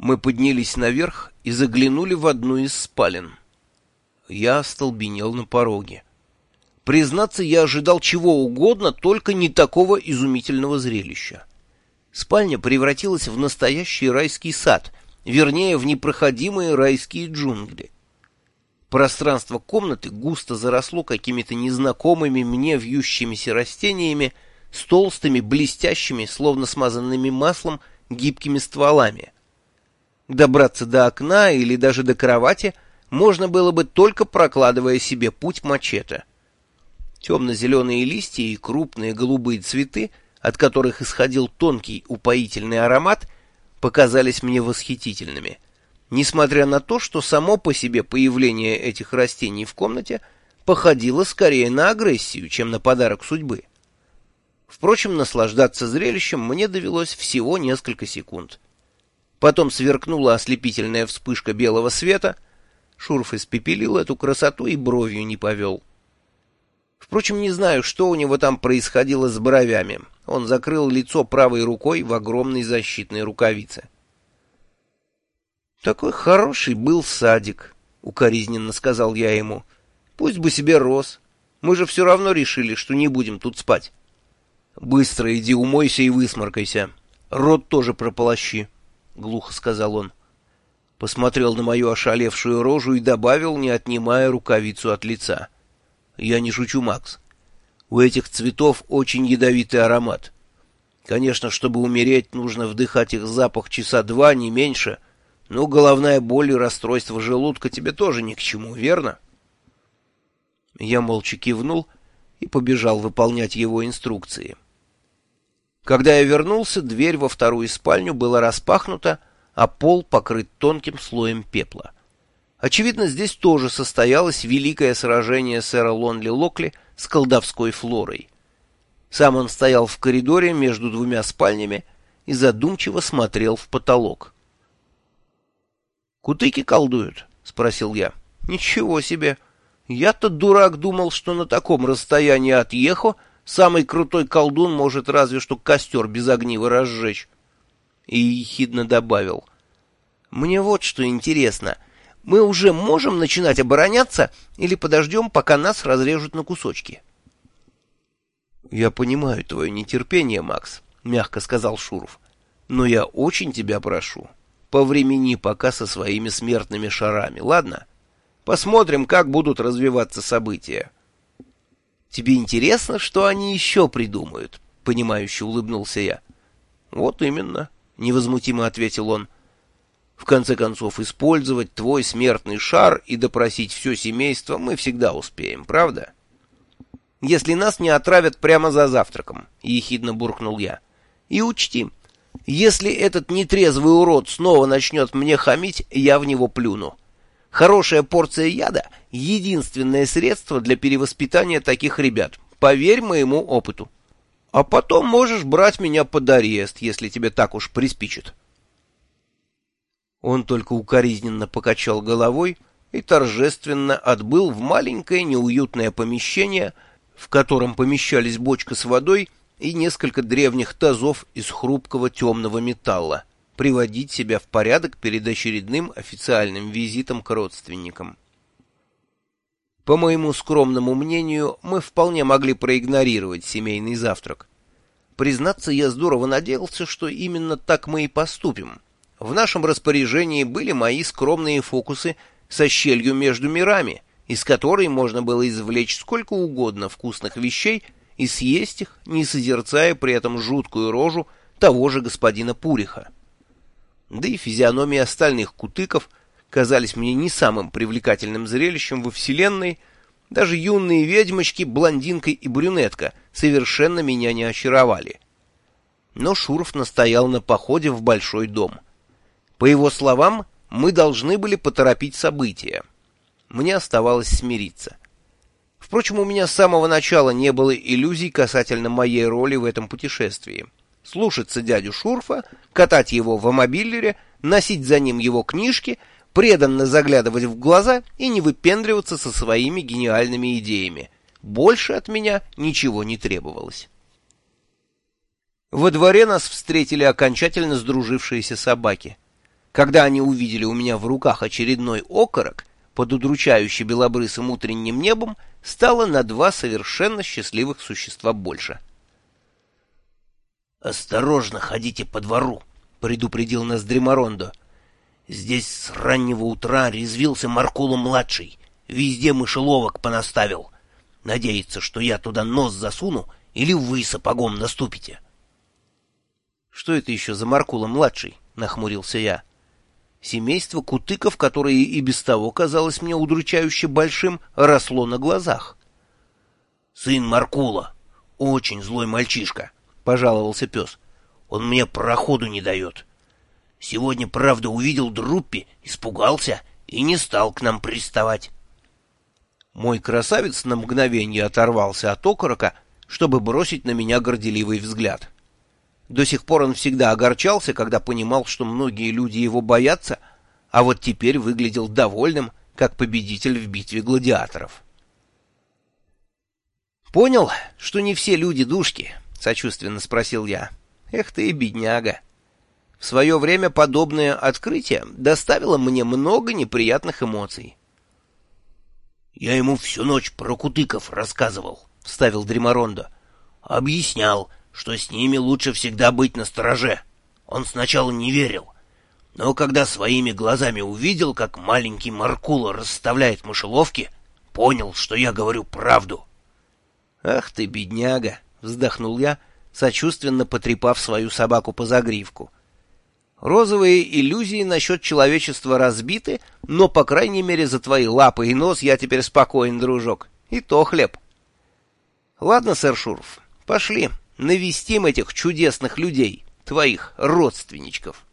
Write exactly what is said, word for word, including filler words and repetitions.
Мы поднялись наверх и заглянули в одну из спален. Я остолбенел на пороге. Признаться, я ожидал чего угодно, только не такого изумительного зрелища. Спальня превратилась в настоящий райский сад, вернее, в непроходимые райские джунгли. Пространство комнаты густо заросло какими-то незнакомыми мне вьющимися растениями с толстыми, блестящими, словно смазанными маслом, гибкими стволами. Добраться до окна или даже до кровати можно было бы, только прокладывая себе путь мачете. Темно-зеленые листья и крупные голубые цветы, от которых исходил тонкий упоительный аромат, показались мне восхитительными, несмотря на то, что само по себе появление этих растений в комнате походило скорее на агрессию, чем на подарок судьбы. Впрочем, наслаждаться зрелищем мне довелось всего несколько секунд. Потом сверкнула ослепительная вспышка белого света. Шурф испепелил эту красоту и бровью не повел. Впрочем, не знаю, что у него там происходило с бровями. Он закрыл лицо правой рукой в огромной защитной рукавице. «Такой хороший был садик», — укоризненно сказал я ему. «Пусть бы себе рос. Мы же все равно решили, что не будем тут спать». «Быстро иди умойся и высморкайся. Рот тоже прополощи», — глухо сказал он. Посмотрел на мою ошалевшую рожу и добавил, не отнимая рукавицу от лица. «Я не шучу, Макс. У этих цветов очень ядовитый аромат. Конечно, чтобы умереть, нужно вдыхать их запах часа два, не меньше, но головная боль и расстройство желудка тебе тоже ни к чему, верно?» Я молча кивнул и побежал выполнять его инструкции. Когда я вернулся, дверь во вторую спальню была распахнута, а пол покрыт тонким слоем пепла. Очевидно, здесь тоже состоялось великое сражение сэра Лонли Локли с колдовской флорой. Сам он стоял в коридоре между двумя спальнями и задумчиво смотрел в потолок. «Кутыки колдуют?» — спросил я. «Ничего себе! Я-то, дурак, думал, что на таком расстоянии от Ехо самый крутой колдун может разве что костер без огнива разжечь». И ехидно добавил. «Мне вот что интересно. Мы уже можем начинать обороняться или подождем, пока нас разрежут на кусочки?» «Я понимаю твое нетерпение, Макс», — мягко сказал Шуров. «Но я очень тебя прошу, повремени пока со своими смертными шарами, ладно? Посмотрим, как будут развиваться события». «Тебе интересно, что они еще придумают?» — понимающе улыбнулся я. «Вот именно», — невозмутимо ответил он. «В конце концов, использовать твой смертный шар и допросить все семейство мы всегда успеем, правда?» «Если нас не отравят прямо за завтраком», — ехидно буркнул я. «И учти, если этот нетрезвый урод снова начнет мне хамить, я в него плюну. Хорошая порция яда — единственное средство для перевоспитания таких ребят, поверь моему опыту. А потом можешь брать меня под арест, если тебе так уж приспичит». Он только укоризненно покачал головой и торжественно отбыл в маленькое неуютное помещение, в котором помещались бочка с водой и несколько древних тазов из хрупкого темного металла, приводить себя в порядок перед очередным официальным визитом к родственникам. По моему скромному мнению, мы вполне могли проигнорировать семейный завтрак. Признаться, я здорово надеялся, что именно так мы и поступим. В нашем распоряжении были мои скромные фокусы со щелью между мирами, из которой можно было извлечь сколько угодно вкусных вещей и съесть их, не созерцая при этом жуткую рожу того же господина Пуриха. Да и физиономии остальных кутыков казались мне не самым привлекательным зрелищем во вселенной. Даже юные ведьмочки, блондинка и брюнетка, совершенно меня не очаровали. Но Шуров настоял на походе в большой дом. По его словам, мы должны были поторопить события. Мне оставалось смириться. Впрочем, у меня с самого начала не было иллюзий касательно моей роли в этом путешествии. Слушаться дядю Шурфа, катать его в мобиллере, носить за ним его книжки, преданно заглядывать в глаза и не выпендриваться со своими гениальными идеями. Больше от меня ничего не требовалось. Во дворе нас встретили окончательно сдружившиеся собаки. Когда они увидели у меня в руках очередной окорок, под удручающе белобрысым утренним небом стало на два совершенно счастливых существа больше. «Осторожно ходите по двору», — предупредил нас Дримарондо. «Здесь с раннего утра резвился Маркула-младший, везде мышеловок понаставил. Надеется, что я туда нос засуну или вы сапогом наступите». «Что это еще за Маркула-младший?» — нахмурился я. Семейство кутыков, которое и без того казалось мне удручающе большим, росло на глазах. «Сын Маркула, очень злой мальчишка», — пожаловался пес. «Он мне проходу не дает. Сегодня, правда, увидел Друппи, испугался и не стал к нам приставать». Мой красавец на мгновение оторвался от окорока, чтобы бросить на меня горделивый взгляд. До сих пор он всегда огорчался, когда понимал, что многие люди его боятся, а вот теперь выглядел довольным, как победитель в битве гладиаторов. «Понял, что не все люди душки?» — сочувственно спросил я. «Эх ты, бедняга! В свое время подобное открытие доставило мне много неприятных эмоций». «Я ему всю ночь про кутыков рассказывал», — вставил Дримарондо. «Объяснял, что с ними лучше всегда быть настороже. Он сначала не верил, но когда своими глазами увидел, как маленький Маркула расставляет мышеловки, понял, что я говорю правду». «Ах ты, бедняга!» — вздохнул я, сочувственно потрепав свою собаку по загривку. «Розовые иллюзии насчет человечества разбиты, но, по крайней мере, за твои лапы и нос я теперь спокоен, дружок. И то хлеб». «Ладно, сэр Шурф, пошли, навестим этих чудесных людей, твоих родственничков».